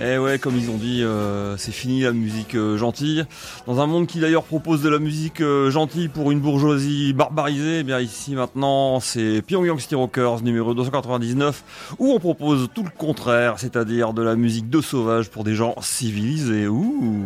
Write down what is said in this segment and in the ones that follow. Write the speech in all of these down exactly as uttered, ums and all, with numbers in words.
Eh ouais, comme ils ont dit, euh, c'est fini la musique euh, gentille. Dans un monde qui d'ailleurs propose de la musique euh, gentille pour une bourgeoisie barbarisée, eh bien ici maintenant c'est Pyongyang City Rockers numéro deux cent quatre-vingt-dix-neuf, où on propose tout le contraire, c'est-à-dire de la musique de sauvage pour des gens civilisés. Ouh.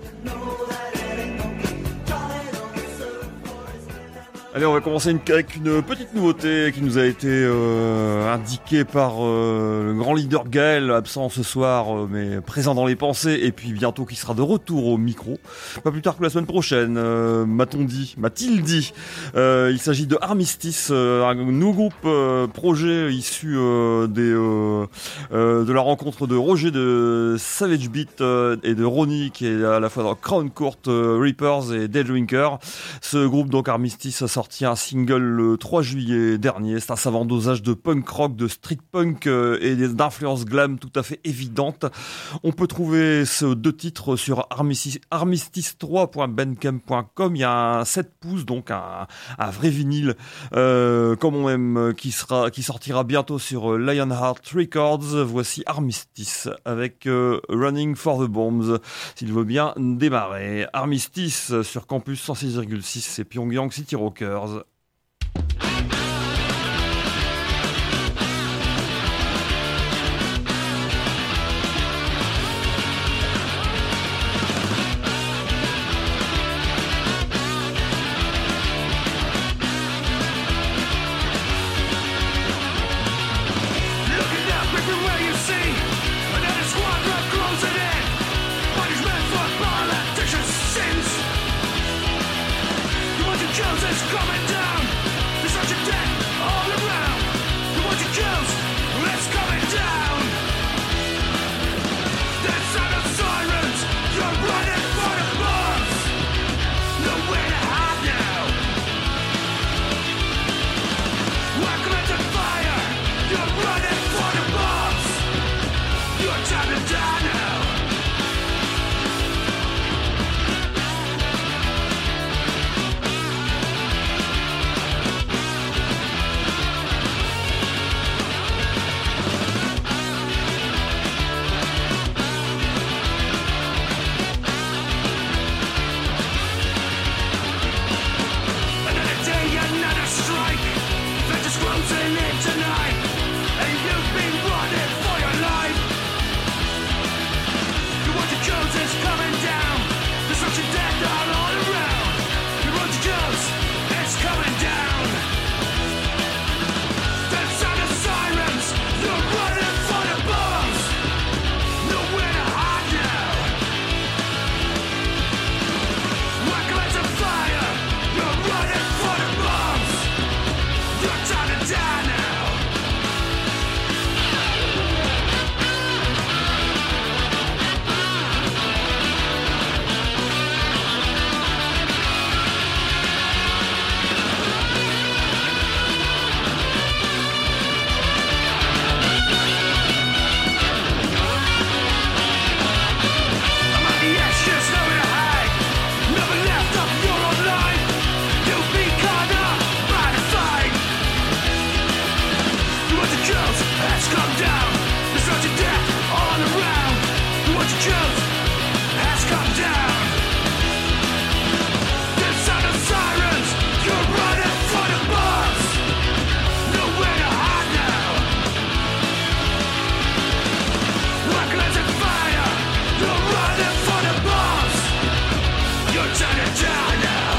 Allez, on va commencer une, avec une petite nouveauté qui nous a été euh, indiquée par euh, le grand leader Gaël, absent ce soir, euh, mais présent dans les pensées, et puis bientôt qui sera de retour au micro. Pas plus tard que la semaine prochaine, euh, m'a-t-on dit, m'a-t-il dit. Euh, il s'agit de Armistice, euh, un nouveau groupe euh, projet issu euh, des, euh, euh, de la rencontre de Roger de Savage Beat euh, et de Ronnie, qui est à la fois dans Crown Court euh, Reapers et Daydrinker. Ce groupe, donc Armistice, a sorti un single le trois juillet dernier. C'est un savant dosage de punk rock, de street punk euh, et d'influence glam tout à fait évidente. On peut trouver ces deux titres sur armistice trois point bandcamp point com. Il y a un sept pouces, donc un, un vrai vinyle, euh, comme on aime, qui sera, qui sortira bientôt sur Lionheart Records. Voici Armistice avec euh, Running for the Bombs, s'il veut bien démarrer. Armistice sur Campus cent six virgule six, c'est Pyongyang City Rockers. Coming down, there's such a death all around. The one you kills, it's coming down. The sound of sirens, you're running for the bombs. Nowhere to hide now. Welcome into fire, you're running for the bombs. Your time to die now. Closing in tonight, and you've been running for your life. You want to choose is coming down. Destruction, death all, all around. You want to choose is coming down. The sound of sirens, you're running for the bombs. Nowhere to hide now. Welcome into fire, you're running for the bombs. Your time to die now. I'm at the ashes, nowhere to hide. Never left of your own life. You'll be caught up by the fight. You want to choose, has come down. There's such a death all around. You want to choose, has come down. The sound of sirens, you're running for the bombs. Nowhere to hide now. Reckless and fire, you're running for the bombs. Your time to die now.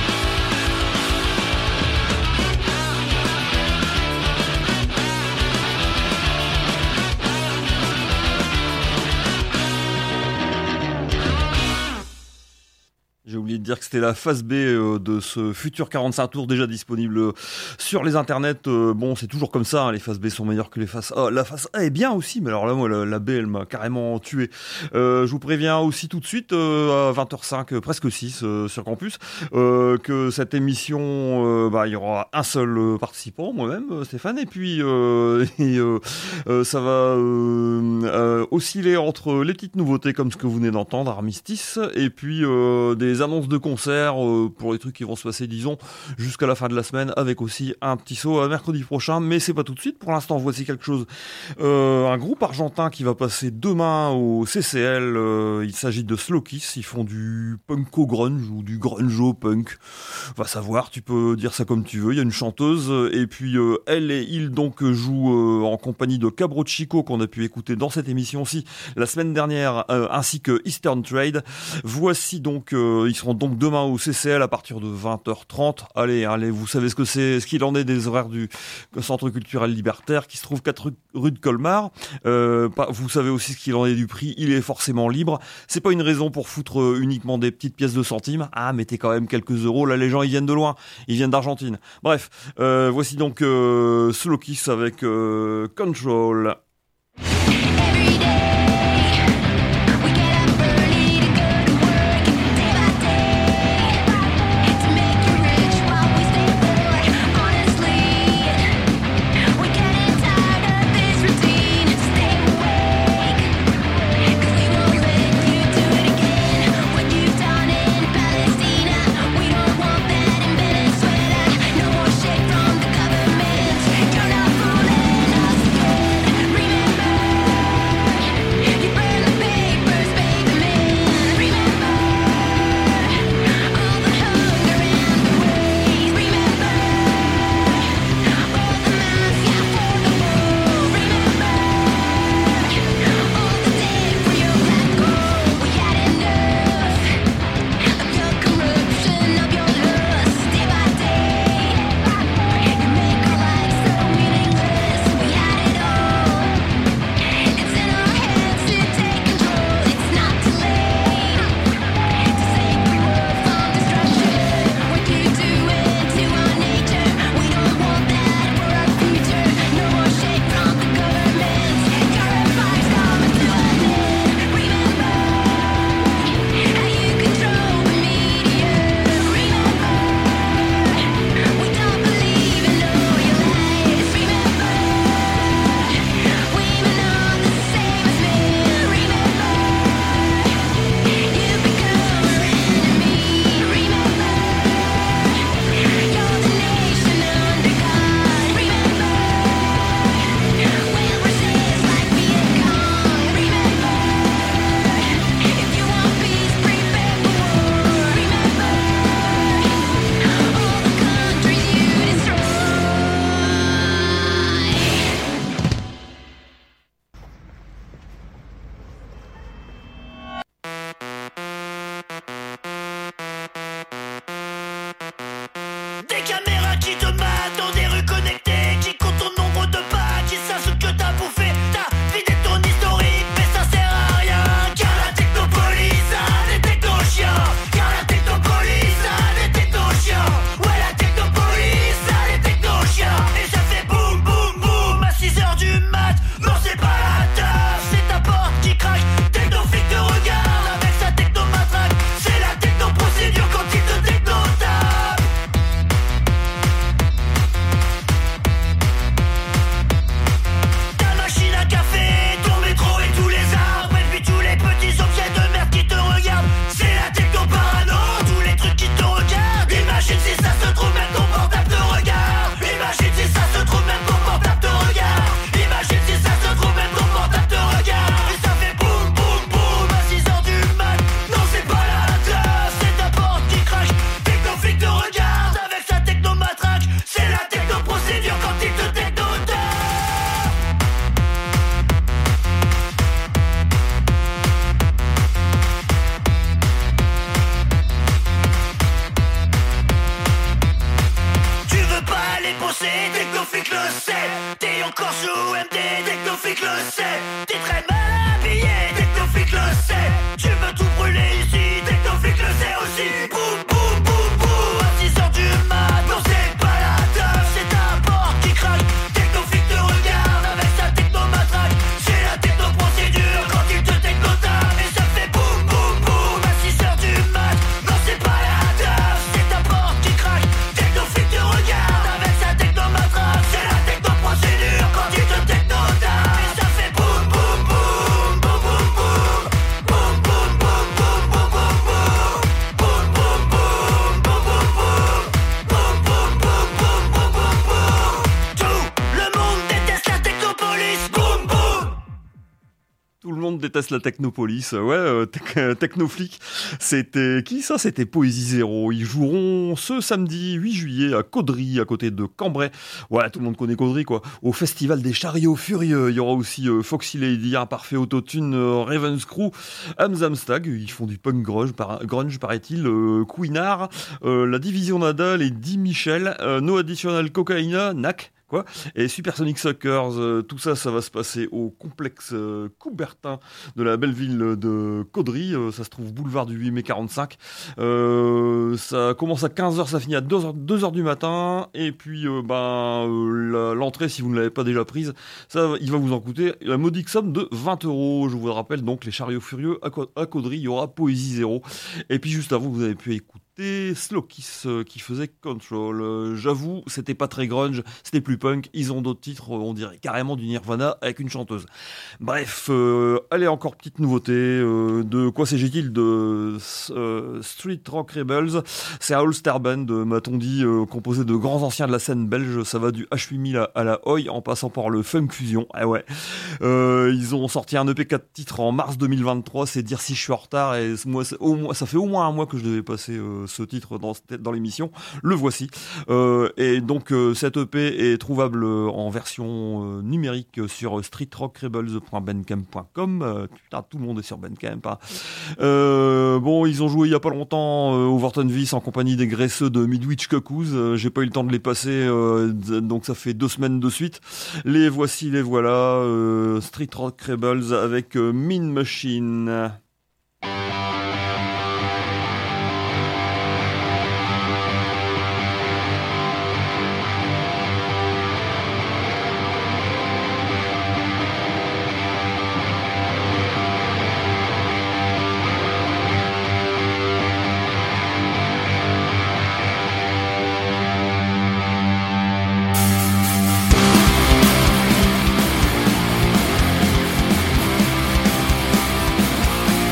J'ai oublié de dire que c'était la phase B euh, de ce futur quarante-cinq tours déjà disponible sur les internets. Euh, bon, c'est toujours comme ça, hein, les phases B sont meilleures que les phases A. La phase A est bien aussi, mais alors là, moi, la, la B, elle m'a carrément tué. Euh, je vous préviens aussi tout de suite, euh, à vingt heures cinq, euh, presque six euh, sur Campus, euh, que cette émission, euh, bah, il y aura un seul euh, participant, moi-même, euh, Stéphane, et puis euh, et, euh, euh, ça va euh, euh, osciller entre les petites nouveautés comme ce que vous venez d'entendre, Armistice, et puis euh, des annonces de concerts euh, pour les trucs qui vont se passer, disons, jusqu'à la fin de la semaine, avec aussi un petit saut à mercredi prochain. Mais c'est pas tout de suite. Pour l'instant, voici quelque chose. Euh, un groupe argentin qui va passer demain au C C L. Euh, il s'agit de Slow Kiss. Ils font du punko grunge ou du grunge punk. Va savoir, tu peux dire ça comme tu veux. Il y a une chanteuse et puis euh, elle et il donc jouent euh, en compagnie de Cabro Chico qu'on a pu écouter dans cette émission-ci la semaine dernière, euh, ainsi que Eastern Trade. Voici donc, euh, ils seront donc demain au C C L à partir de vingt heures trente. Allez, allez, vous savez ce que c'est, ce qu'il en est des horaires du Centre culturel libertaire qui se trouve quatre rue de Colmar. Euh, vous savez aussi ce qu'il en est du prix, il est forcément libre. C'est pas une raison pour foutre uniquement des petites pièces de centimes. Ah, mettez quand même quelques euros. Là, les gens, ils viennent de loin. Ils viennent d'Argentine. Bref, euh, voici donc euh, Slow Kiss avec euh, Control. Boom, boom, boom, boom, boom, boom. monde déteste la Technopolis. Ouais, euh, tec- Technoflic. C'était qui ça? C'était Poésie Zéro. Ils joueront ce samedi huit juillet à Caudry, à côté de Cambrai. Voilà, tout le monde connaît Caudry, quoi. Au Festival des Chariots Furieux. Il y aura aussi euh, Foxy Lady, Imparfait Autotune, euh, Raven's Crew, Hamzamstag. Ils font du punk grunge, par- grunge paraît-il. Euh, Queenard, euh, la Division Nadal et Di Michel, euh, No Additional Cocaïna, N A C. Quoi et Supersonic Suckers, euh, tout ça, ça va se passer au complexe euh, Coubertin de la belle ville de Caudry. Euh, ça se trouve boulevard du huit mai quarante-cinq. Euh, ça commence à quinze heures, ça finit à deux heures, deux heures du matin. Et puis, euh, ben, euh, la- l'entrée, si vous ne l'avez pas déjà prise, ça, il va vous en coûter la modique somme de vingt euros. Je vous le rappelle, donc, les Chariots Furieux à, Co- à Caudry, il y aura Poésie Zéro. Et puis, juste avant, vous avez pu écouter Slow Kiss euh, qui faisait Control. Euh, j'avoue, c'était pas très grunge, c'était plus punk. Ils ont d'autres titres, euh, on dirait carrément du Nirvana avec une chanteuse. Bref, euh, allez, encore petite nouveauté. Euh, de quoi s'agit-il? De euh, Street Rock Rebels. C'est un all-star band, euh, m'a-t-on dit, euh, composé de grands anciens de la scène belge. Ça va du H huit mille à, à la Oi, en passant par le Funk Fusion. Ah ouais. Euh, ils ont sorti un E P quatre titres en mars deux mille vingt-trois. C'est dire si je suis en retard. Et moi, c'est au moins, ça fait au moins un mois que je devais passer euh, ce titre dans, dans l'émission. Le voici. Euh, et donc, euh, cette E P est trouvable en version euh, numérique sur street rock rebels point bandcamp point com. Euh, putain, tout le monde est sur Bandcamp. Hein. Euh, bon, ils ont joué il y a pas longtemps euh, au Vorton Vice en compagnie des graisseux de Midwich Cuckoos. Euh, j'ai pas eu le temps de les passer, euh, d- donc ça fait deux semaines de suite. Les voici, les voilà. Euh, Street Rock Rebels avec euh, Mean Machine. Mean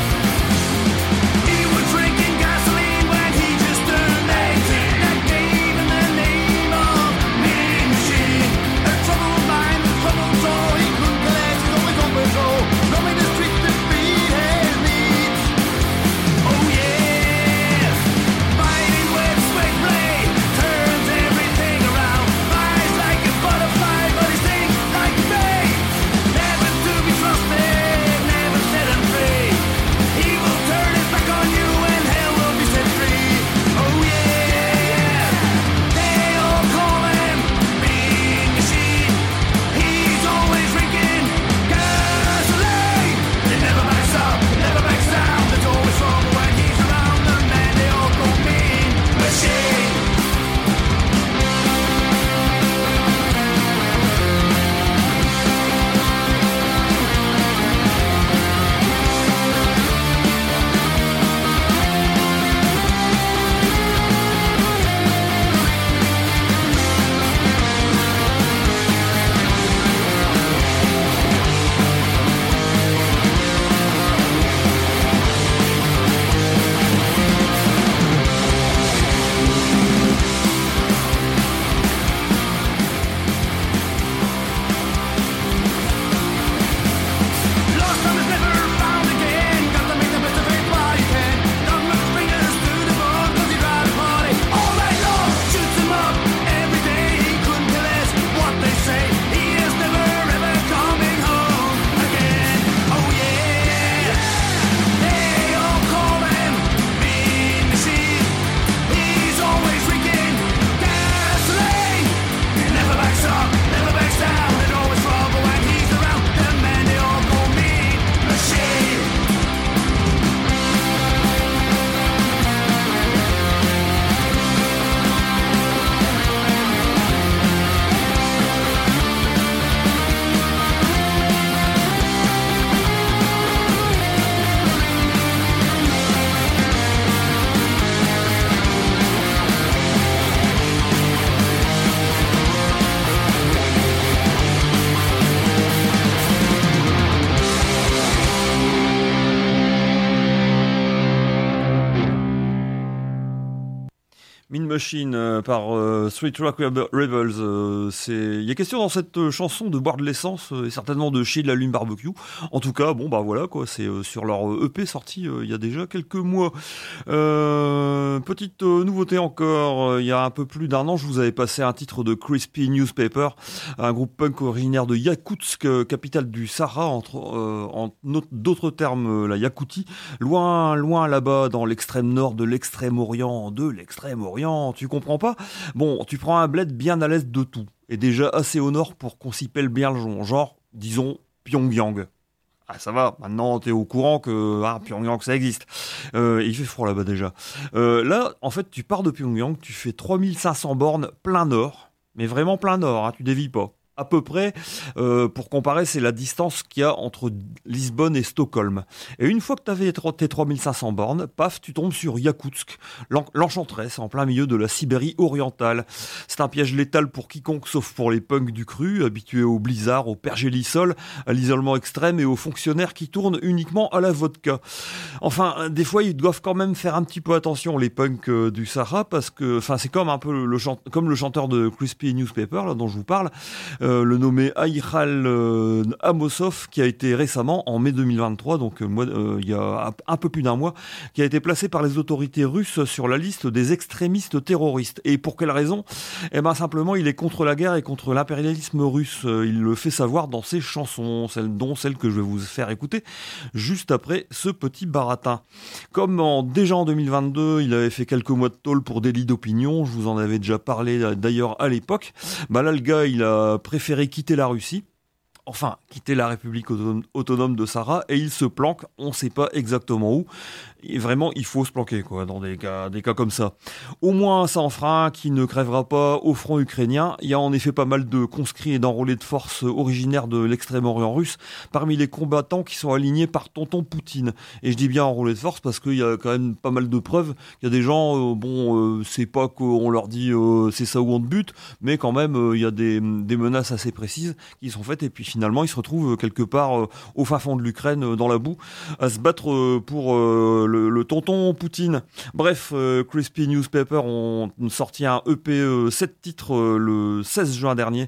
Machine euh, par euh, Street Rock Rebels. Euh, c'est... Il y a question dans cette euh, chanson de boire de l'essence euh, et certainement de chier de l'allume barbecue. En tout cas, bon bah voilà quoi, c'est euh, sur leur E P sorti euh, il y a déjà quelques mois. Euh, petite euh, nouveauté encore, euh, il y a un peu plus d'un an, je vous avais passé un titre de Crispy Newspaper, un groupe punk originaire de Yakoutsk, euh, capitale du Sahara, entre, euh, en no- d'autres termes euh, la Yakoutie, loin, loin là-bas dans l'extrême nord de l'extrême-orient, de l'extrême-orient, tu comprends pas ? Bon, tu prends un bled bien à l'est de tout, et déjà assez au nord pour qu'on s'y pèle bien le jonc, genre, disons, Pyongyang. Ah ça va, maintenant t'es au courant que ah, Pyongyang ça existe. Euh, il fait froid là-bas déjà. Euh, là, en fait, tu pars de Pyongyang, tu fais trois mille cinq cents bornes plein nord, mais vraiment plein nord, hein, tu dévies pas. À peu près, euh, pour comparer, c'est la distance qu'il y a entre Lisbonne et Stockholm. Et une fois que tu avais tes trois mille cinq cents bornes, paf, tu tombes sur Yakoutsk, l'en- l'enchanteresse, en plein milieu de la Sibérie orientale. C'est un piège létal pour quiconque, sauf pour les punks du cru, habitués au blizzard, au pergélisol, à l'isolement extrême et aux fonctionnaires qui tournent uniquement à la vodka. Enfin, des fois, ils doivent quand même faire un petit peu attention, les punks euh, du Sahara, parce que, enfin, c'est comme un peu le, le chant- comme le chanteur de Crispy Newspaper, là, dont je vous parle, euh, le nommé Aïkhal euh, Amosov, qui a été récemment, en mai deux mille vingt-trois, donc euh, moi, euh, il y a un, un peu plus d'un mois, qui a été placé par les autorités russes sur la liste des extrémistes terroristes. Et pour quelle raison ? Eh ben simplement, il est contre la guerre et contre l'impérialisme russe. Euh, il le fait savoir dans ses chansons, celles, dont celle que je vais vous faire écouter juste après ce petit baratin. Comme en, déjà en deux mille vingt-deux, il avait fait quelques mois de tôle pour délit d'opinion, je vous en avais déjà parlé d'ailleurs à l'époque, bah là le gars il a préféré quitter la Russie, enfin quitter la République autonome, autonome de Sahara, et il se planque, on ne sait pas exactement où. Et vraiment, il faut se planquer quoi, dans des cas, des cas comme ça. Au moins un sang-frein qui ne crèvera pas au front ukrainien. Il y a en effet pas mal de conscrits et d'enrôlés de force originaires de l'extrême-orient russe parmi les combattants qui sont alignés par tonton Poutine. Et je dis bien enrôlés de force parce qu'il y a quand même pas mal de preuves. Il y a des gens, euh, bon, euh, c'est pas qu'on leur dit euh, c'est ça où on te bute, mais quand même, euh, il y a des, des menaces assez précises qui sont faites et puis finalement, ils se retrouvent quelque part euh, au fin fond de l'Ukraine, euh, dans la boue, à se battre euh, pour euh, Le, le tonton Poutine. Bref, euh, Crispy Newspaper ont sorti un E P euh, sept titres euh, le seize juin dernier,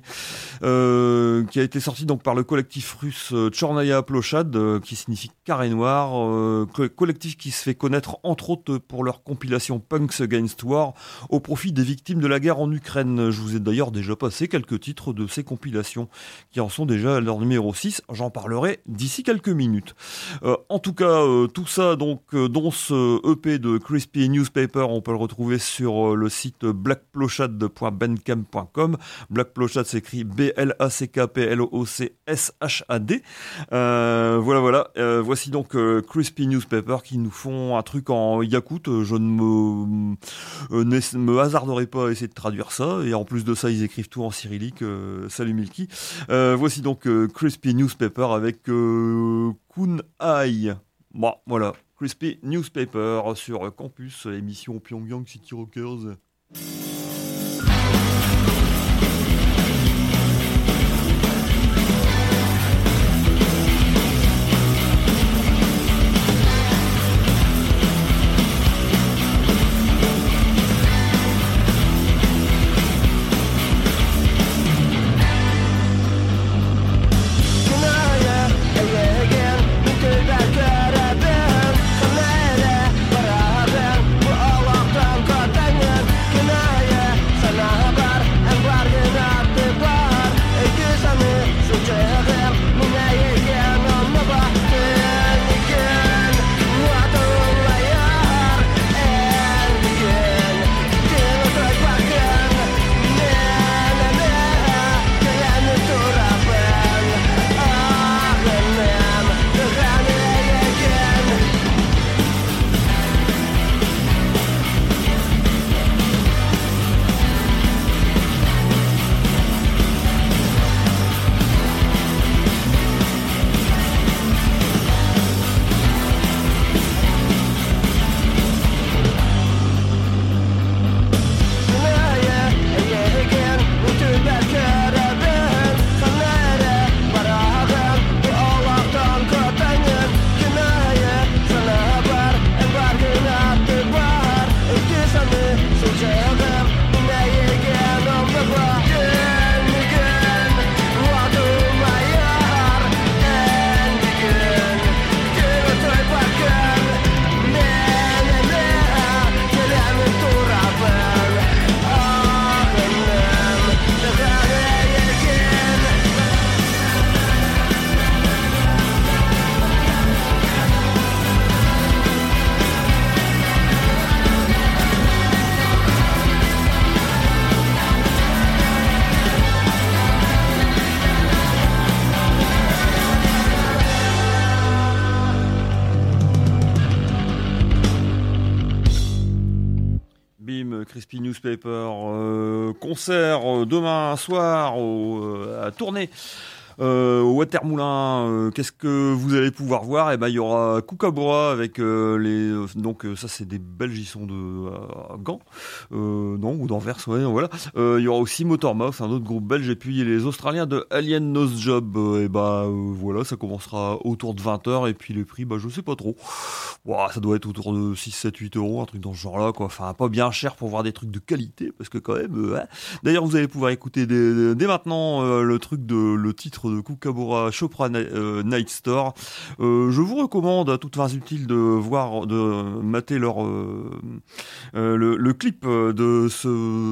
euh, qui a été sorti donc par le collectif russe euh, Tchornaya Plochad, euh, qui signifie carré noir, euh, co- collectif qui se fait connaître entre autres pour leur compilation Punks Against War au profit des victimes de la guerre en Ukraine. Je vous ai d'ailleurs déjà passé quelques titres de ces compilations qui en sont déjà à leur numéro six. J'en parlerai d'ici quelques minutes. Euh, en tout cas, euh, tout ça donc euh, dont ce E P de Crispy Newspaper, on peut le retrouver sur le site black plochad point bandcamp point com. Black Plochad s'écrit B L A C K P L O C S H A D. Euh, voilà, voilà. Euh, voici donc euh, Crispy Newspaper qui nous font un truc en yakout. Je ne me, euh, ne me hasarderai pas à essayer de traduire ça. Et en plus de ça, ils écrivent tout en cyrillique. Euh, salut Milky. Euh, voici donc euh, Crispy Newspaper avec euh, Kun Ai. Bon, voilà. Crispy Newspaper sur Campus, émission Pyongyang City Rockers. Come Crispy Newspaper, euh, concert euh, demain soir au, euh, à Tournai. Euh, au Watermoulin, euh, qu'est-ce que vous allez pouvoir voir? Eh ben, il y aura Kookaburra avec euh, les, euh, donc euh, ça c'est des Belges, ils sont de euh, Gand, euh, non ou d'Anvers, ouais, voilà. Euh, il y aura aussi Motormouth, un autre groupe belge, et puis les Australiens de Alien Nose Job. Euh, et bah euh, voilà, ça commencera autour de vingt heures, et puis les prix, bah je sais pas trop. Ouah, ça doit être autour de six, sept, huit euros, un truc dans ce genre-là, quoi. Enfin, pas bien cher pour voir des trucs de qualité, parce que quand même. Euh, ouais. D'ailleurs, vous allez pouvoir écouter dès, dès maintenant euh, le truc de le titre de Kookaburra, Chopra euh, Night Store. Euh, je vous recommande à toutes fins utiles de voir, de mater leur euh, euh, le, le clip de ce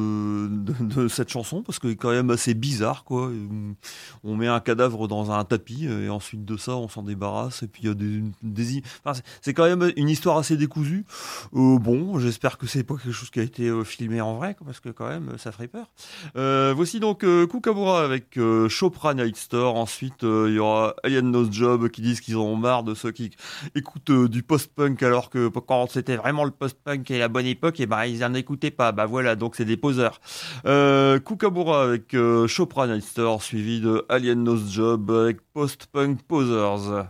de, de cette chanson, parce que c'est quand même assez bizarre, quoi. On met un cadavre dans un tapis et ensuite de ça, on s'en débarrasse, et puis il y a des, des enfin, c'est, c'est quand même une histoire assez décousue. Euh, bon, j'espère que c'est pas quelque chose qui a été euh, filmé en vrai, quoi, parce que quand même ça ferait peur. Euh, voici donc euh, Kookaburra avec euh, Chopra Night Store. Ensuite, euh, il y aura Alien Nose Job qui disent qu'ils en ont marre de ceux qui écoutent euh, du post-punk, alors que quand c'était vraiment le post-punk et la bonne époque, et ben ils en écoutaient pas. Bah voilà, donc c'est des poseurs. Euh, Kookaburra avec euh, Chopra Night Store, suivi de Alien Nose Job avec Post-Punk Posers.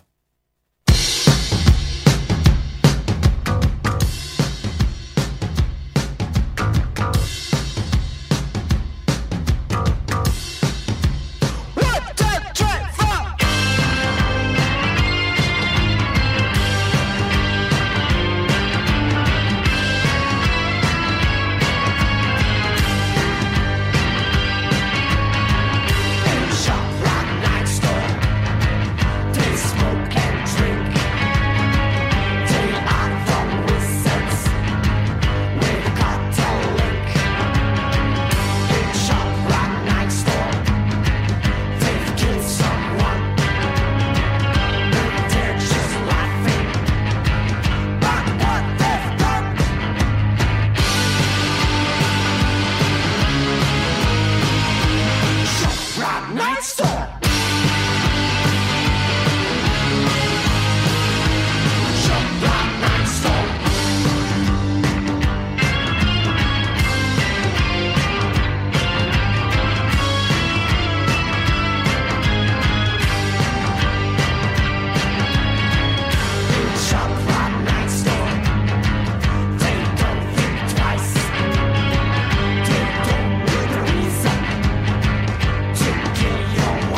Kill your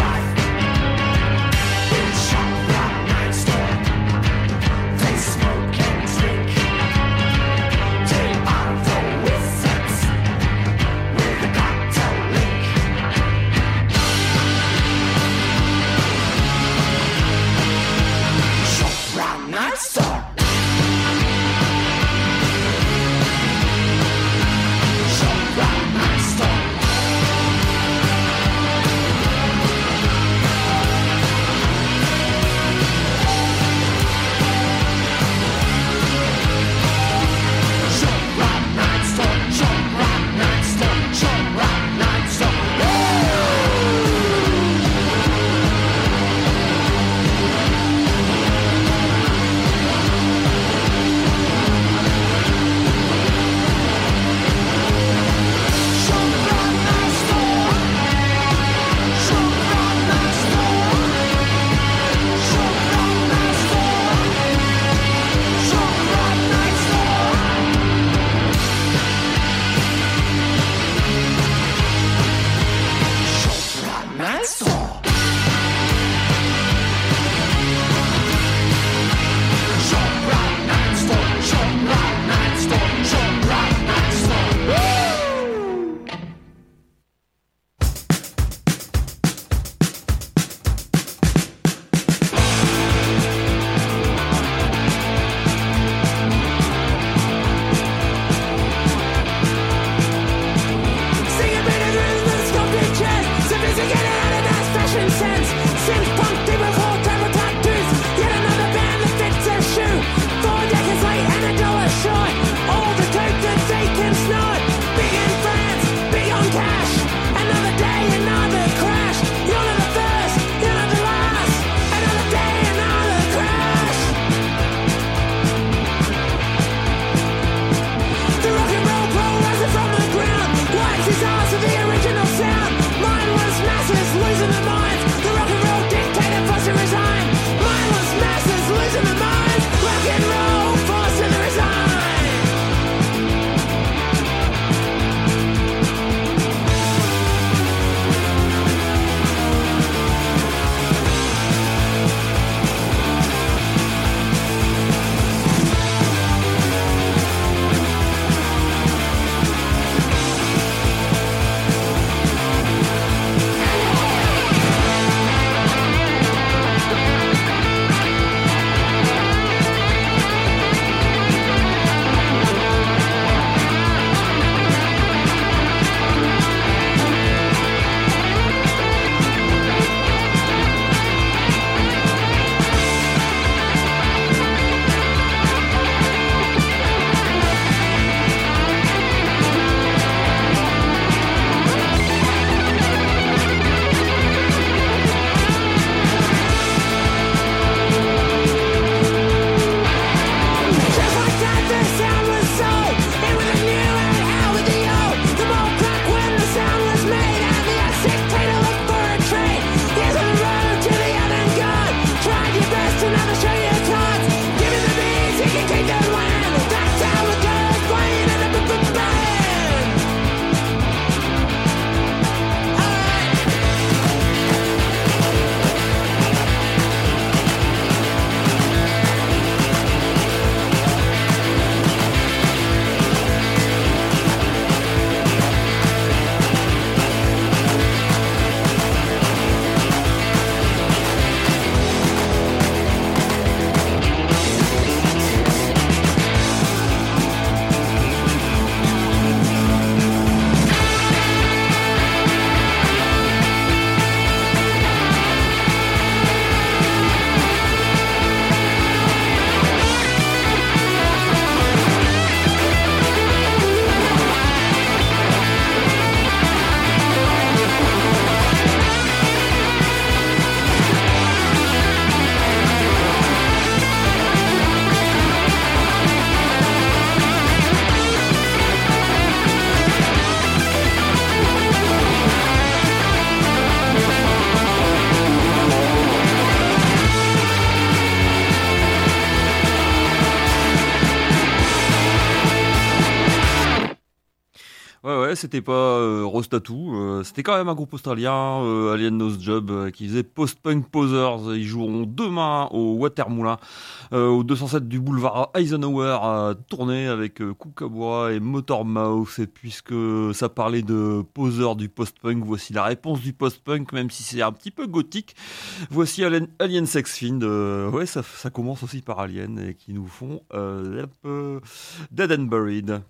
c'était pas euh, Rose Tattoo, euh, c'était quand même un groupe australien, euh, Alien Nose Job, euh, qui faisait Post-Punk Posers. Ils joueront demain au Watermoulin, euh, au deux cent sept du boulevard Eisenhower, à tourner avec euh, Kookaburra et Motor Mouth. Et puisque ça parlait de poseurs du post-punk, voici la réponse du post-punk, même si c'est un petit peu gothique. Voici Alien, Alien Sex Fiend. Euh, ouais, ça, ça commence aussi par Alien et qui nous font euh, un peu Dead and Buried.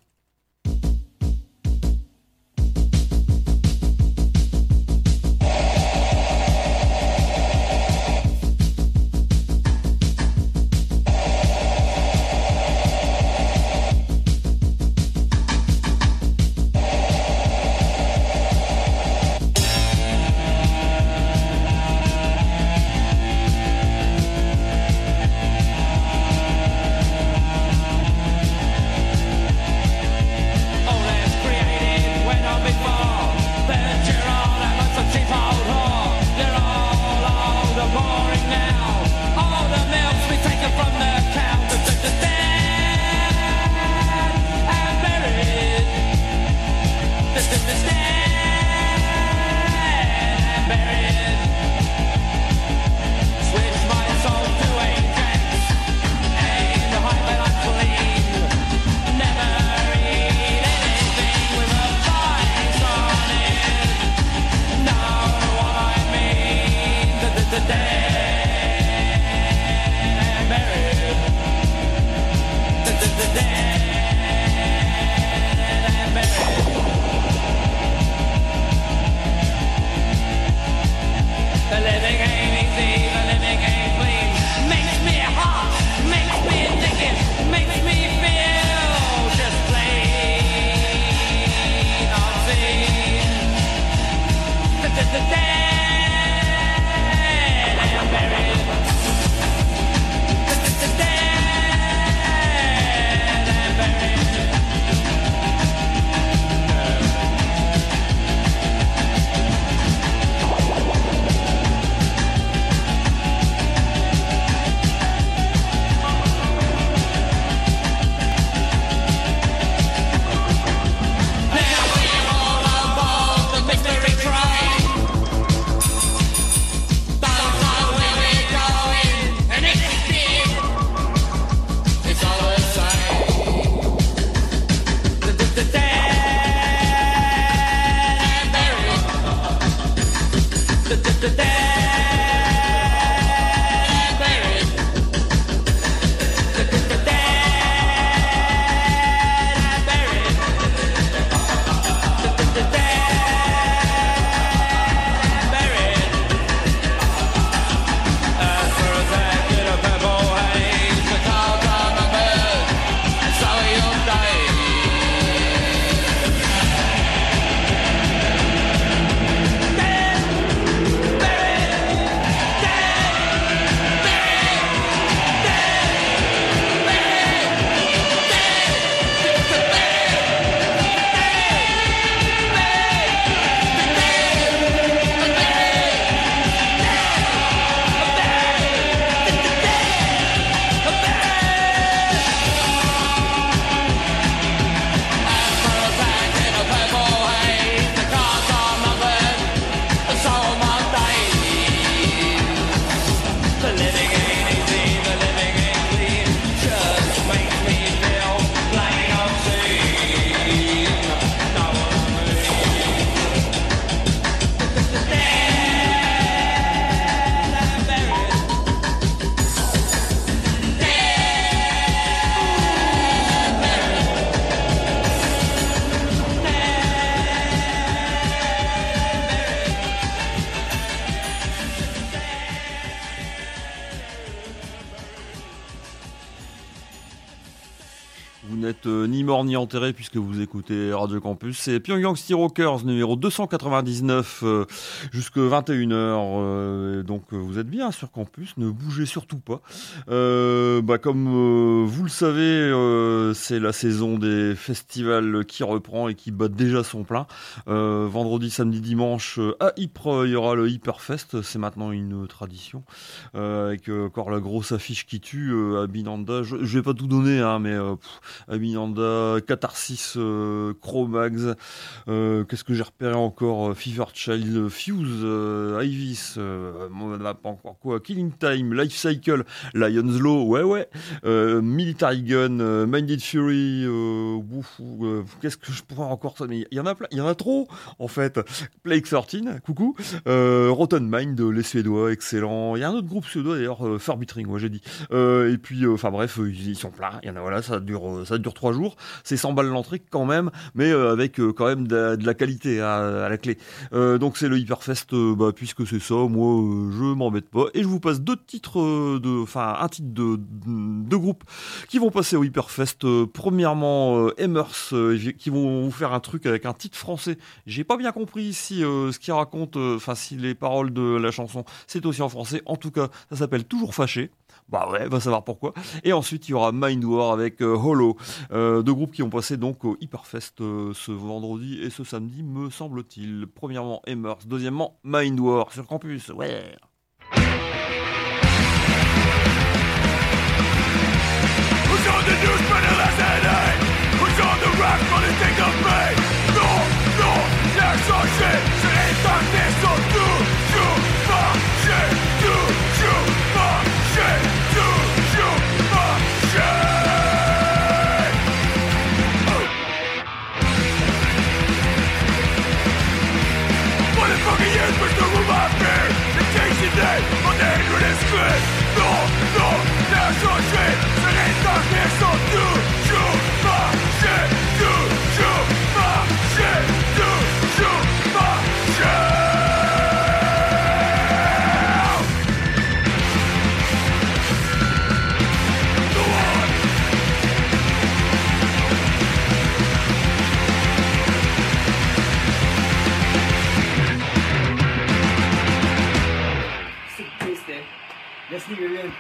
Vous n'êtes euh, ni mort ni enterré puisque vous écoutez Radio Campus. C'est Pyongyang City Rockers numéro deux cent quatre-vingt-dix-neuf euh, jusque vingt et une heures. Euh, donc euh, vous êtes bien sur Campus, ne bougez surtout pas. Euh, bah, comme euh, vous le savez, euh, c'est la saison des festivals qui reprend et qui bat déjà son plein. Euh, vendredi, samedi, dimanche à Ypres, il y aura le Hyperfest. C'est maintenant une tradition euh, avec euh, encore la grosse affiche qui tue euh, à Binanda. Je, je vais pas tout donner, hein, mais euh, pff, Aminanda, Catharsis, euh, Chromax, euh, qu'est-ce que j'ai repéré encore, Fever Child, Fuse, euh, Ivis, euh, pas encore quoi, Killing Time, Life Cycle, Lion's Law, ouais ouais, euh, Military Gun, euh, Minded Fury, euh, ouf, euh, qu'est-ce que je pourrais encore ça, mais il y en a plein, il y en a trop en fait. Plague treize, coucou, euh, Rotten Mind, les Suédois, excellent. Il y a un autre groupe suédois d'ailleurs, euh, Furbittering, moi j'ai dit. Euh, et puis, enfin euh, bref, ils, ils sont pleins. Il y en a, voilà, ça dure, euh, ça dure trois jours. C'est cent balles l'entrée quand même, mais euh, avec euh, quand même de, de la qualité à, à la clé. Euh, donc c'est le Hyperfest, euh, bah, puisque c'est ça, moi euh, je m'embête pas. Et je vous passe deux titres, euh, de, enfin un titre de deux groupes qui vont passer au Hyperfest. Euh, premièrement, euh, Emmers, euh, qui vont vous faire un truc avec un titre français. J'ai pas bien compris si euh, ce qu'ils racontent, enfin euh, si les paroles de la chanson c'est aussi en français. En tout cas, ça s'appelle Toujours Fâché. Bah ouais, va savoir pourquoi. Et ensuite, il y aura Mind War avec euh, Hollow, euh, deux groupes qui ont passé donc au Hyperfest euh, ce vendredi et ce samedi, me semble-t-il. Premièrement, Emmers, deuxièmement, Mind War sur campus. Ouais. Who's on the news better last night? Who's on the rap for the thing of me? No, no, that's all shit. So ain't that this so do you fuck shit? Do you fuck shit? Do you fuck shit? Motherfucking years push the room up here. The takes the day on the hatred is good. No, no, that's all shit. So ain't that this so do you fuck shit? Do you fuck shit? Do you fuck shit? Go on. C'est triste. Merci, Viviane.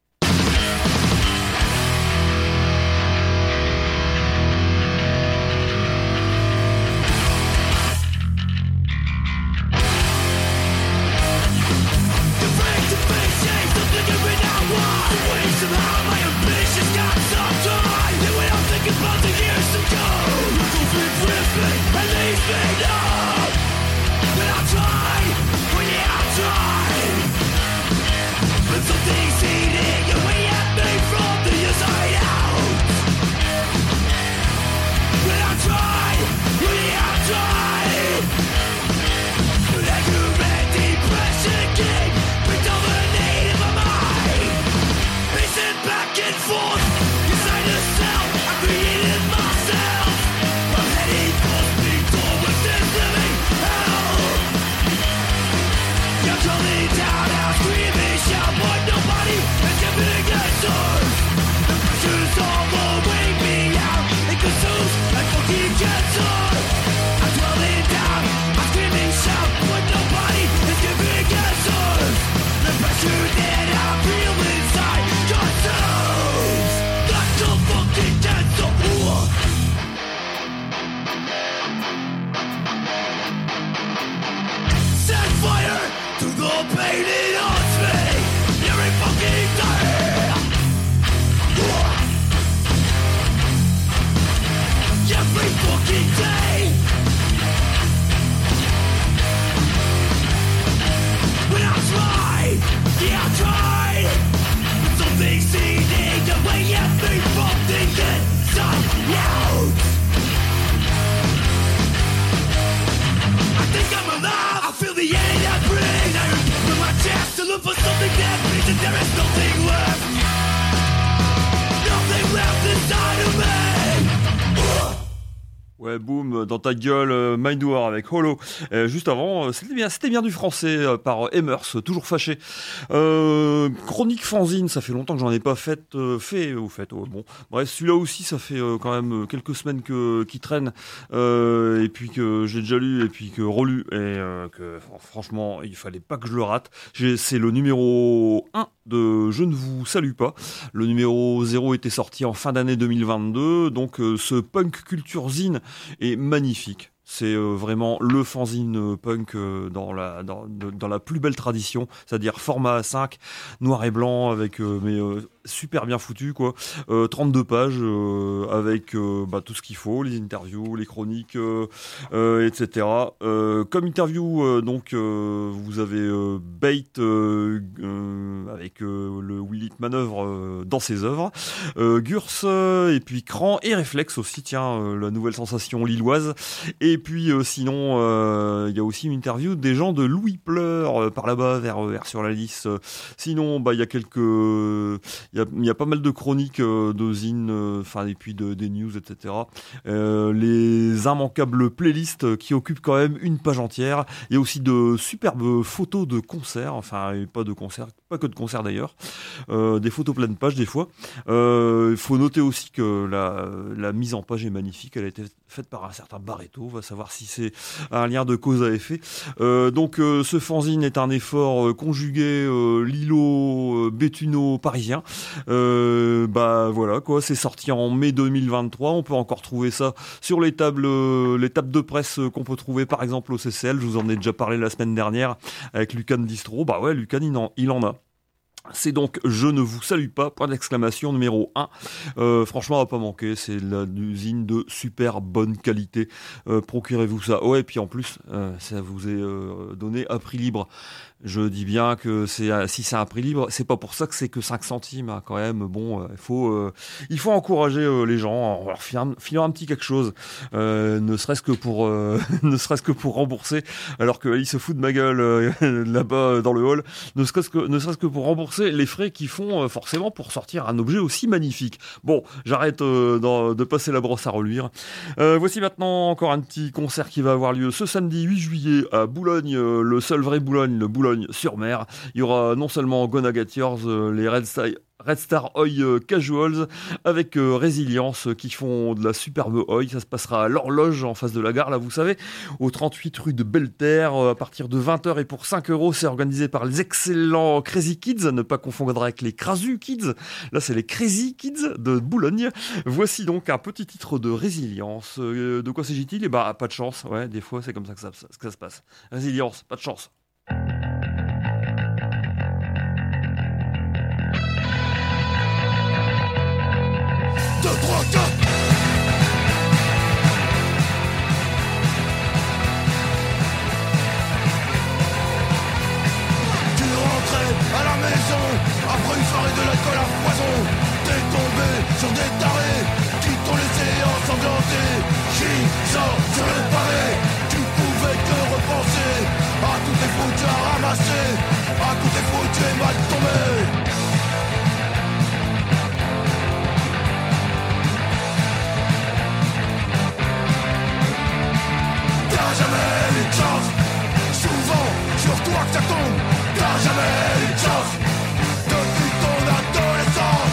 Ouais, boum, dans ta gueule, euh, Mind War avec Hollow. Euh, juste avant, euh, c'était bien, c'était bien du français euh, par euh, Emmers, toujours fâché. Euh, Chronique Fanzine, ça fait longtemps que j'en ai pas fait, euh, fait ou fait. Oh, bon, bref, celui-là aussi, ça fait euh, quand même quelques semaines que qu'il traîne, euh, et puis que j'ai déjà lu et puis que relu et euh, que franchement, il fallait pas que je le rate. J'ai, c'est le numéro un de Je ne vous salue pas. Le numéro zéro était sorti en fin d'année deux mille vingt-deux, donc euh, ce punk culture zine est magnifique. C'est euh, vraiment le fanzine euh, punk euh, dans, la, dans, de, dans la plus belle tradition, c'est-à-dire format A cinq, noir et blanc, avec euh, mais euh, super bien foutu quoi. Euh, trente-deux pages euh, avec euh, bah, tout ce qu'il faut, les interviews, les chroniques, euh, euh, et cetera. Euh, comme interview, euh, donc euh, vous avez euh, Bait euh, euh, avec euh, le Will It Manœuvre euh, dans ses œuvres, euh, Gurs euh, et puis Cran et Réflexe aussi, tiens, euh, la nouvelle sensation lilloise. Et puis euh, sinon, il euh, y a aussi une interview des gens de Louis Pleur euh, par là-bas vers, vers sur la liste. Sinon, bah il y a quelques, il y a, y a pas mal de chroniques euh, de zine, enfin euh, et puis de, des news, et cetera. Euh, les immanquables playlists qui occupent quand même une page entière. Il y a aussi de superbes photos de concerts, enfin pas de concerts, pas que de concerts d'ailleurs. Euh, des photos pleine page des fois. Il euh, faut noter aussi que la, la mise en page est magnifique. Elle a été faite par un certain Barreto. On va savoir si c'est un lien de cause à effet. Euh, donc euh, ce fanzine est un effort euh, conjugué euh, Lilo, euh, Béthuneau, parisien. Euh, bah voilà quoi, c'est sorti en mai deux mille vingt-trois. On peut encore trouver ça sur les tables, euh, les tables de presse qu'on peut trouver par exemple au C C L. Je vous en ai déjà parlé la semaine dernière avec Lucan Distro. Bah ouais, Lucan il en, il en a. C'est donc Je ne vous salue pas, point d'exclamation numéro un. Euh, franchement, on va pas manquer, c'est la usine de super bonne qualité. Euh, procurez-vous ça. Ouais, et puis en plus, euh, ça vous est euh, donné à prix libre. Je dis bien que c'est si c'est un prix libre, c'est pas pour ça que c'est que cinq centimes hein, quand même. Bon, il euh, faut euh, il faut encourager euh, les gens en leur filant, filant un petit quelque chose, euh, ne serait-ce que pour euh, ne serait-ce que pour rembourser. Alors que ils se foutent de ma gueule euh, là-bas dans le hall, ne serait-ce que ne serait-ce que pour rembourser les frais qu'ils font euh, forcément pour sortir un objet aussi magnifique. Bon, j'arrête euh, dans, de passer la brosse à reluire. Euh, voici maintenant encore un petit concert qui va avoir lieu ce samedi huit juillet à Boulogne, euh, le seul vrai Boulogne, le Boulogne sur mer. Il y aura non seulement Gonna Get Yours, euh, les Red Star, Red Star Oi euh, Casuals avec euh, Résilience euh, qui font de la superbe Oi. Ça se passera à l'Horloge en face de la gare, là vous savez, au trente-huit rue de Belterre euh, à partir de vingt heures et pour cinq euros. C'est organisé par les excellents Crazy Kids, à ne pas confondre avec les Crazu Kids. Là c'est les Crazy Kids de Boulogne. Voici donc un petit titre de Résilience. Euh, de quoi s'agit-il? Eh bah pas de chance, ouais, des fois c'est comme ça que ça, que ça se passe. Résilience, pas de chance. Deux, trois, quatre. Tu rentrais à la maison après une soirée de l'alcool à poison. T'es tombé sur des tarés qui t'ont laissé ensanglanté. Qui sort sur le pavé. Tu pouvais que repenser à tous tes fous tu as ramassé, à tous tes fous tu es mal tombé. T'as jamais eu de chance, souvent sur toi que ça tombe. T'as jamais eu de chance, depuis ton adolescence.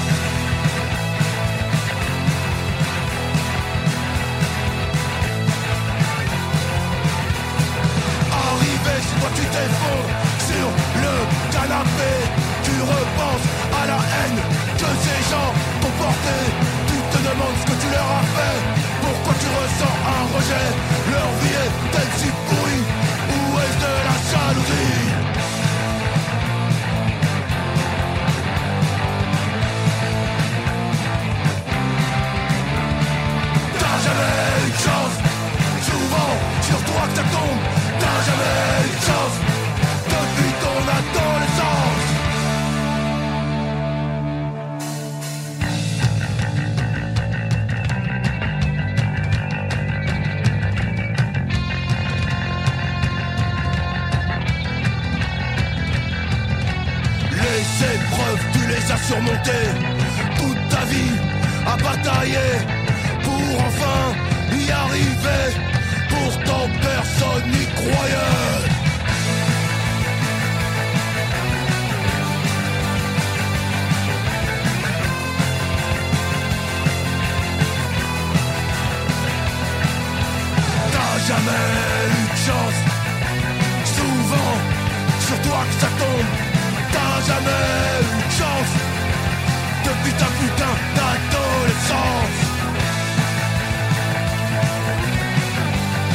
Arrivé chez toi tu t'effondres sur le canapé. Tu repenses à la haine que ces gens t'ont portée. Tu te demandes ce que tu leur as fait. Pourquoi tu ressens un rejet? Leur vie est-elle si pourrie? Ou est-ce de la jalousie? T'as jamais eu de chance, souvent sur toi que ça tombe. T'as jamais eu de chance, depuis ton adolescence. Les épreuves, tu les as surmontées toute ta vie, à batailler pour enfin y arriver. Pourtant personne n'y croyait. T'as jamais eu de chance, souvent sur toi que ça tombe. T'as jamais eu de chance, depuis ta putain d'adolescence.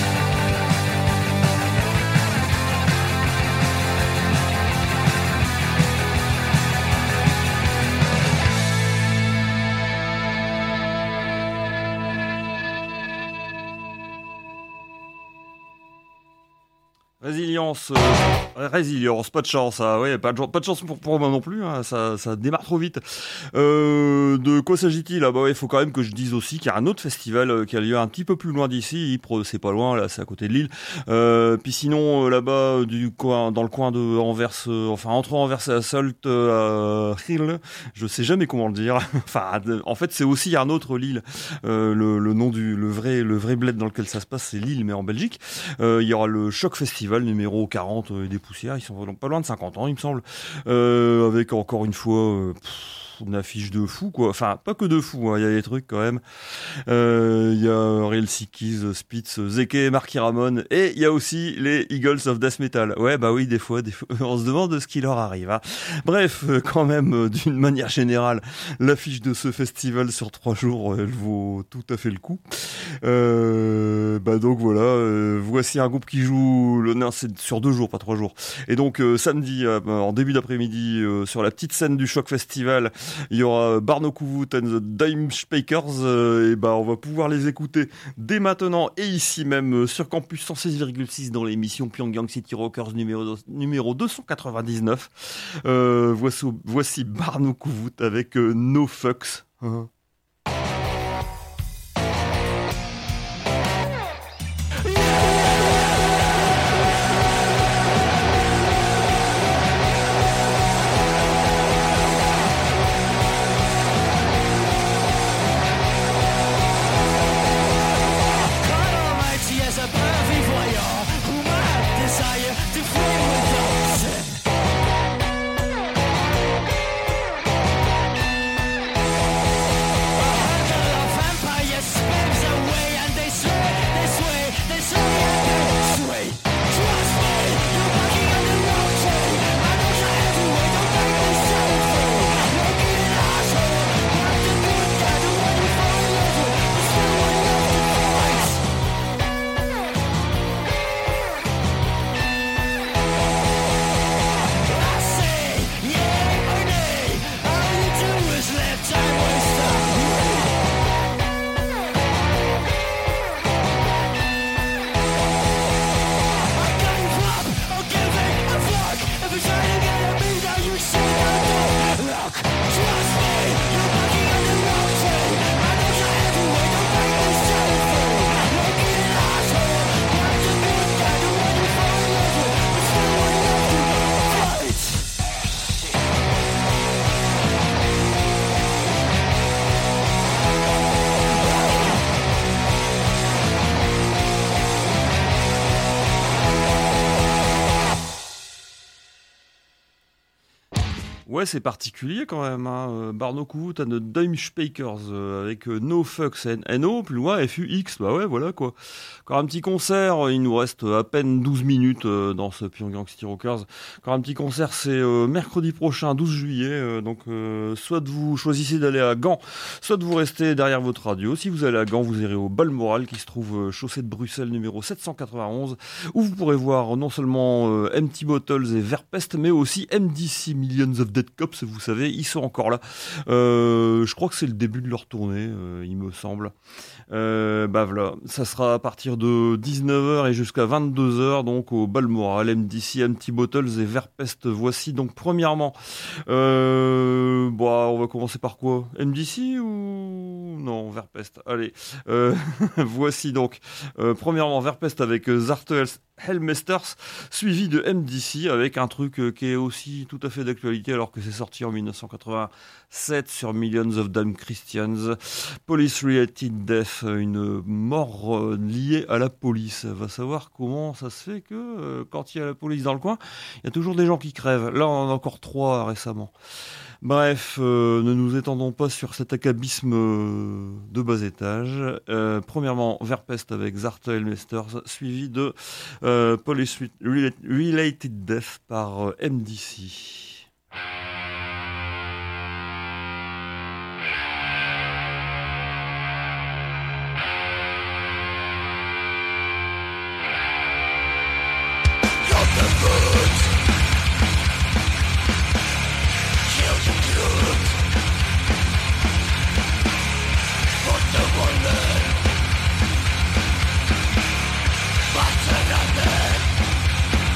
Résilience, euh, résilience, pas de chance, ah ouais, pas de, pas de chance pour, pour moi non plus, hein, ça, ça démarre trop vite. Euh, de quoi s'agit-il? Là, bah ouais, il faut quand même que je dise aussi qu'il y a un autre festival euh, qui a lieu un petit peu plus loin d'ici. Ypres, c'est pas loin, là, c'est à côté de Lille. Euh, puis sinon, euh, là-bas, du coin, dans le coin de Anvers, euh, enfin entre Anvers et Assault, euh, Lille, je sais jamais comment le dire. enfin, de, en fait, c'est aussi un autre Lille. Euh, le, le nom du, le vrai, le vrai bled dans lequel ça se passe, c'est Lille, mais en Belgique. Euh, il y aura le Choc Festival numéro quarante euh, des poussières, ils sont donc pas loin de cinquante ans il me semble, euh, avec encore une fois euh, pff, une affiche de fou quoi, enfin pas que de fou, il hein, y a des trucs quand même, il euh, y a Real Sickies, Spitz, Zeke, Marky Ramone, et il y a aussi les Eagles of Death Metal. Ouais bah oui, des fois, des fois on se demande de ce qui leur arrive, hein. Bref, euh, quand même euh, d'une manière générale, l'affiche de ce festival sur trois jours, elle vaut tout à fait le coup. Euh, bah donc voilà, euh, voici un groupe qui joue le non, c'est sur deux jours, pas trois jours. Et donc euh, samedi euh, en début d'après-midi euh, sur la petite scène du Choc Festival, il y aura Barnokuvut and the Dime Spakers, euh, et bah on va pouvoir les écouter dès maintenant et ici même euh, sur Campus cent seize virgule six dans l'émission Pyongyang City Rockers numéro numéro deux cent quatre-vingt-dix-neuf. Euh, voici voici Barnokuvut avec euh, No Fucks. Hein. Ouais, c'est particulier quand même, hein. Barnokuvut and the Dime Spakers, euh, avec euh, No Fucks, N O, plus loin, F U X, bah ouais, voilà quoi. Encore un petit concert, il nous reste à peine douze minutes euh, dans ce Pyongyang City Rockers. Encore un petit concert, c'est euh, mercredi prochain, douze juillet, euh, donc euh, soit vous choisissez d'aller à Gand, soit de vous restez derrière votre radio. Si vous allez à Gand, vous irez au Balmoral, qui se trouve euh, chaussée de Bruxelles numéro sept cent quatre-vingt-onze, où vous pourrez voir non seulement euh, Empty Bottles et Verpest, mais aussi M D C, Millions of Dead Cops, vous savez, ils sont encore là. Euh, je crois que c'est le début de leur tournée, euh, il me semble. Euh, bah voilà, ça sera à partir de dix-neuf heures et jusqu'à vingt-deux heures, donc au Balmoral, M D C, Empty Bottles et Verpest. Voici donc premièrement, euh, bon, on va commencer par quoi? M D C ou non, Verpest. Allez, euh, voici donc euh, premièrement Verpest avec Zartel Hellmasters, suivi de M D C avec un truc euh, qui est aussi tout à fait d'actualité alors que c'est sorti en dix-neuf cent quatre-vingt-sept sur Millions of Damn Christians. Police Related Death, une mort euh, liée à la police. Va savoir comment ça se fait que euh, quand il y a la police dans le coin, il y a toujours des gens qui crèvent. Là, on en a encore trois récemment. Bref, euh, ne nous étendons pas sur cet acabisme euh, de bas étage. Euh, premièrement, Verpest avec Zartel Masters, suivi de euh, Police Related Death par euh, M D C. But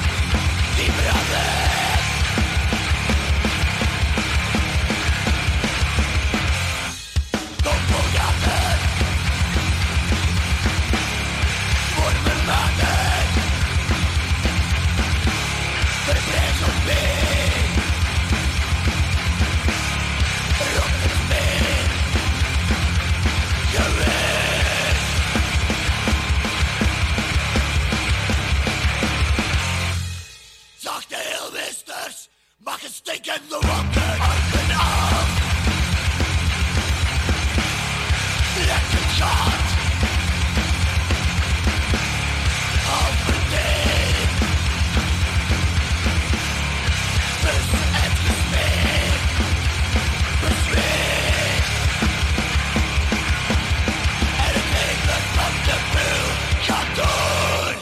stinking the rocket open up. Electric shot of the dead. This empties me. Push me. Anything that's not the blue cartoon.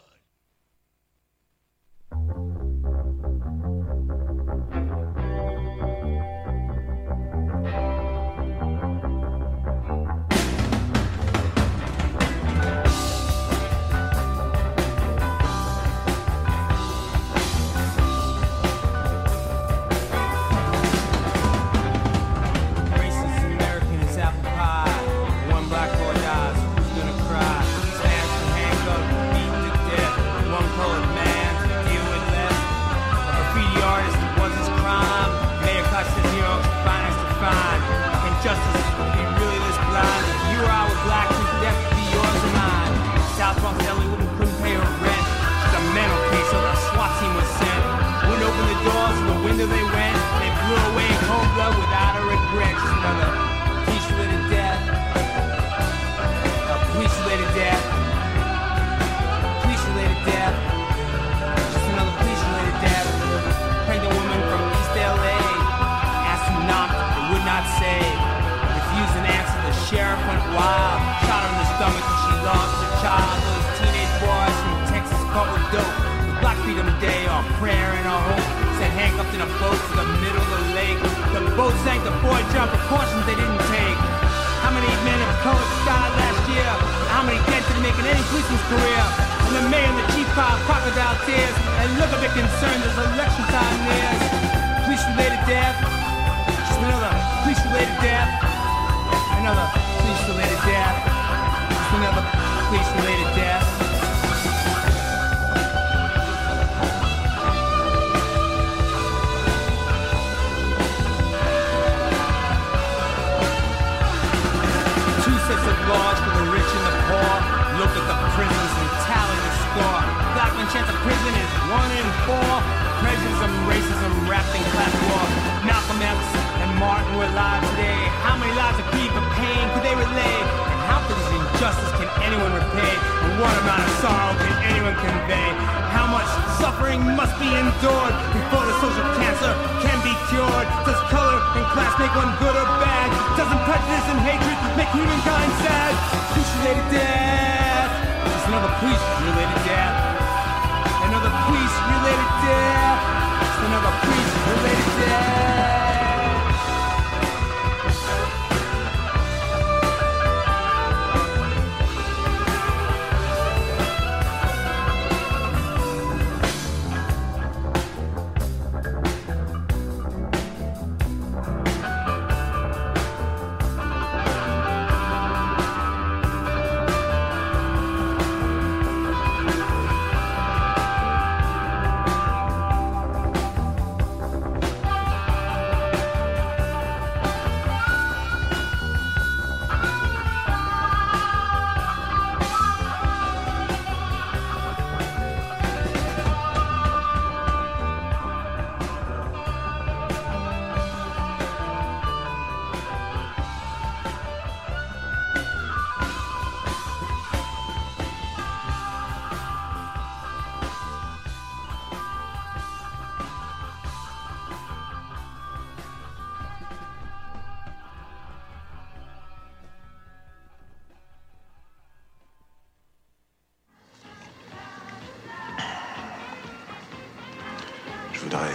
Je voudrais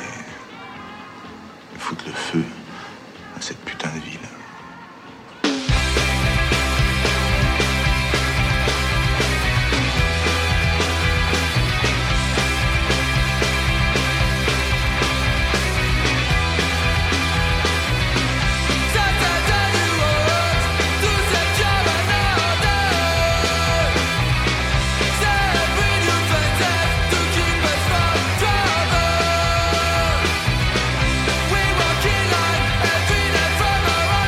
foutre le feu à cette putain de ville. We walk in line every night from our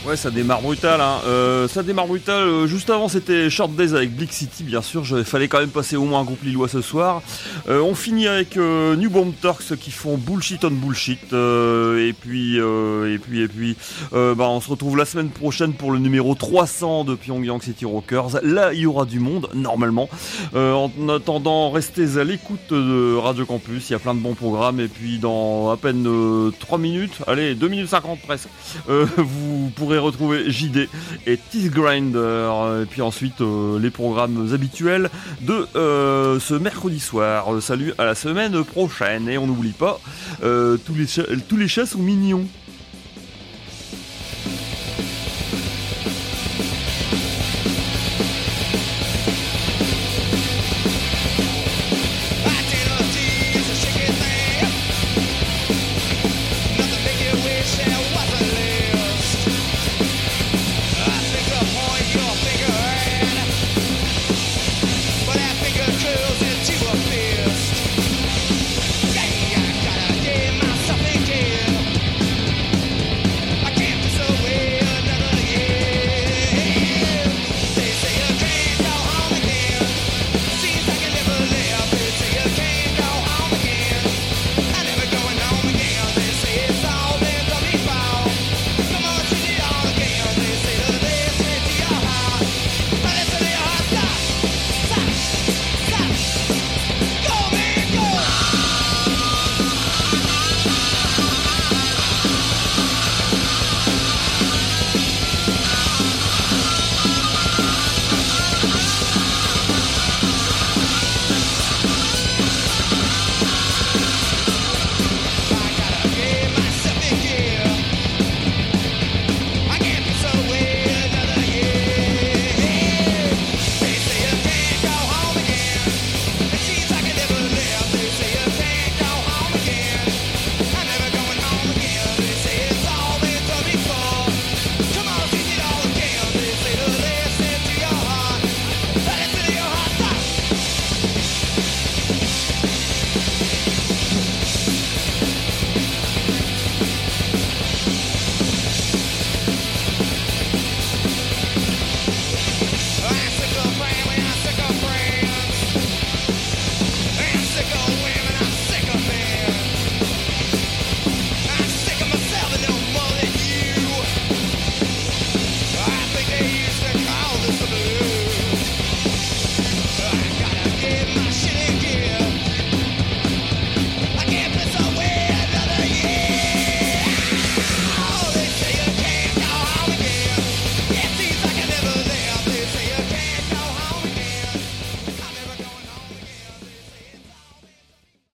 Ouais, ça démarre brutal, hein. Euh, ça démarre brutal. Euh, juste avant, c'était Short Days avec Blick City, bien sûr. Il fallait quand même passer au moins un groupe lillois ce soir. Euh, on finit avec euh, New Bomb Turks qui font Bullshit on Bullshit. Euh, et puis, euh, et puis, et puis, euh, bah, on se retrouve la semaine prochaine pour le numéro trois cents de Pyongyang City Rockers. Là, il y aura du monde, normalement. Euh, en attendant, restez à l'écoute de Radio Campus. Il y a plein de bons programmes. Et puis, dans à peine euh, trois minutes, allez, deux minutes cinquante presque, euh, vous pourrez retrouver J D et Teeth Grinder, et puis ensuite euh, les programmes habituels de euh, ce mercredi soir. Euh, salut, à la semaine prochaine, et on n'oublie pas, euh, tous les chats, tous les chats sont mignons.